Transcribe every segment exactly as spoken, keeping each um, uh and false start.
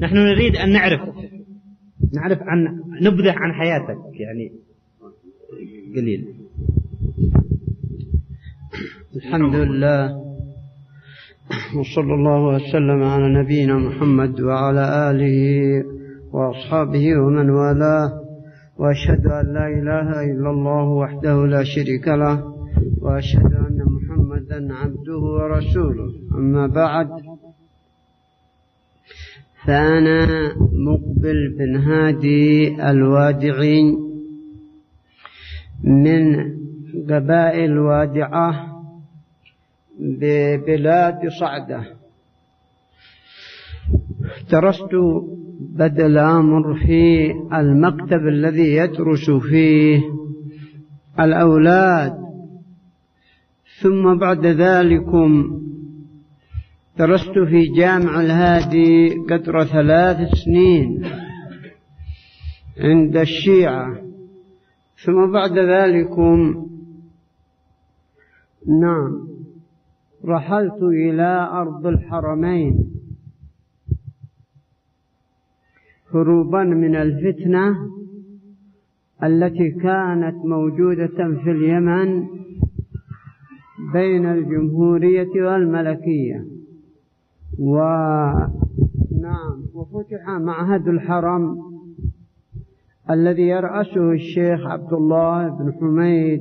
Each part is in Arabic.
نحن نريد أن نعرف نعرف عن نبذة عن حياتك يعني قليل. الحمد لله، وصلى الله وسلم على نبينا محمد وعلى آله وأصحابه ومن والاه، وأشهد أن لا إله إلا الله وحده لا شريك له، وأشهد أن محمدا عبده ورسوله. أما بعد، فأنا مقبل بن هادي الوادعي من قبائل الوادعة ببلاد صعدة. درست بدء الأمر في المكتب الذي يدرس فيه الأولاد، ثم بعد ذلك درست في جامع الهادي قدر ثلاث سنين عند الشيعة، ثم بعد ذلك نعم رحلت إلى أرض الحرمين هروبا من الفتنة التي كانت موجودة في اليمن بين الجمهورية والملكية. ونعم وفتح معهد الحرم الذي يرأسه الشيخ عبد الله بن حميد،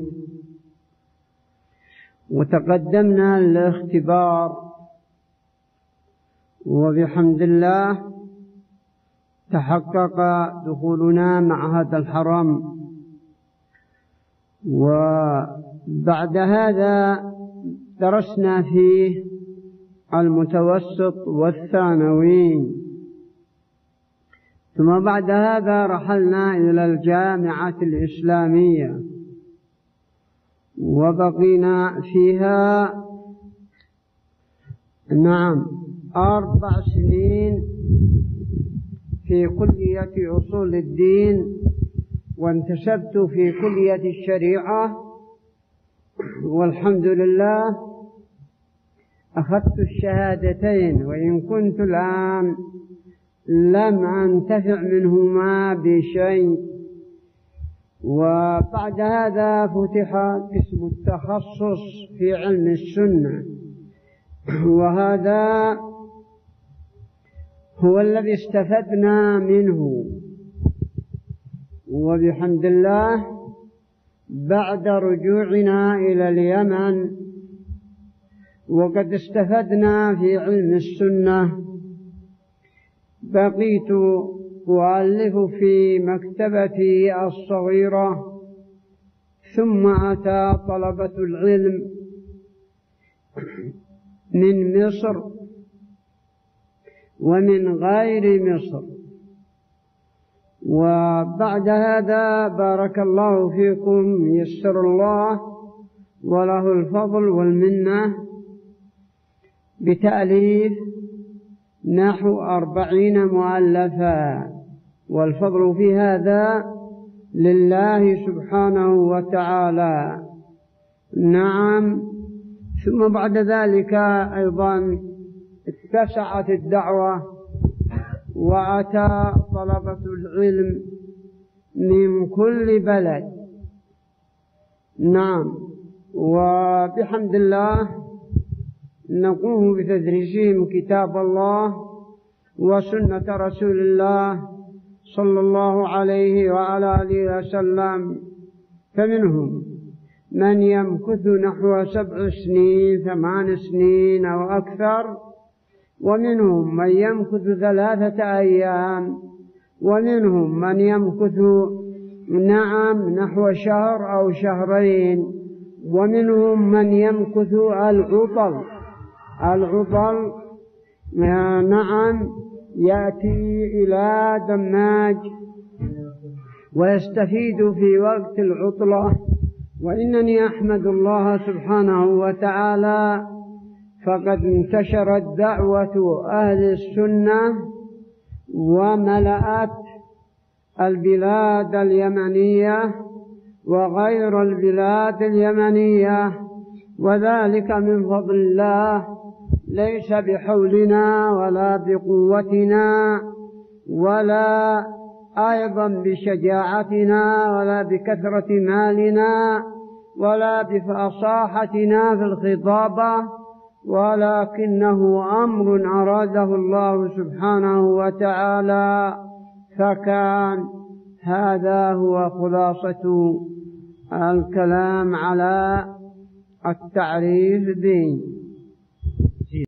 وتقدمنا للاختبار، وبحمد الله تحقق دخولنا معهد الحرم. وبعد هذا درسنا فيه المتوسط والثانوي، ثم بعد هذا رحلنا إلى الجامعة الإسلامية وبقينا فيها نعم أربع سنين في كلية أصول الدين، وانتسبت في كلية الشريعة، والحمد لله أخذت الشهادتين، وإن كنت الآن لم أنتفع منهما بشيء. وبعد هذا فتح قسم التخصص في علم السنة، وهذا هو الذي استفدنا منه، وبحمد الله بعد رجوعنا إلى اليمن وقد استفدنا في علم السنة، بقيت أؤلف في مكتبتي الصغيرة، ثم أتى طلبة العلم من مصر ومن غير مصر. وبعد هذا بارك الله فيكم، يسر الله وله الفضل والمنة بتأليف نحو أربعين مؤلفا، والفضل في هذا لله سبحانه وتعالى. نعم. ثم بعد ذلك أيضا اتسعت الدعوة، وأتى طلبة العلم من كل بلد. نعم. وبحمد الله نقوم بتدريسهم كتاب الله وسنة رسول الله صلى الله عليه وعلى آله وسلم، فمنهم من يمكث نحو سبع سنين ثمان سنين أو أكثر، ومنهم من يمكث ثلاثة أيام، ومنهم من يمكث نعم نحو شهر أو شهرين، ومنهم من يمكث العطل العطل نعم يأتي إلى دماج ويستفيد في وقت العطلة. وإنني أحمد الله سبحانه وتعالى، فقد انتشرت دعوة أهل السنة وملأت البلاد اليمنية وغير البلاد اليمنية، وذلك من فضل الله ليس بحولنا ولا بقوتنا ولا أيضا بشجاعتنا ولا بكثرة مالنا ولا بفصاحتنا في الخطابة، ولكنه أمر أراده الله سبحانه وتعالى فكان. هذا هو خلاصة الكلام على التعريف به.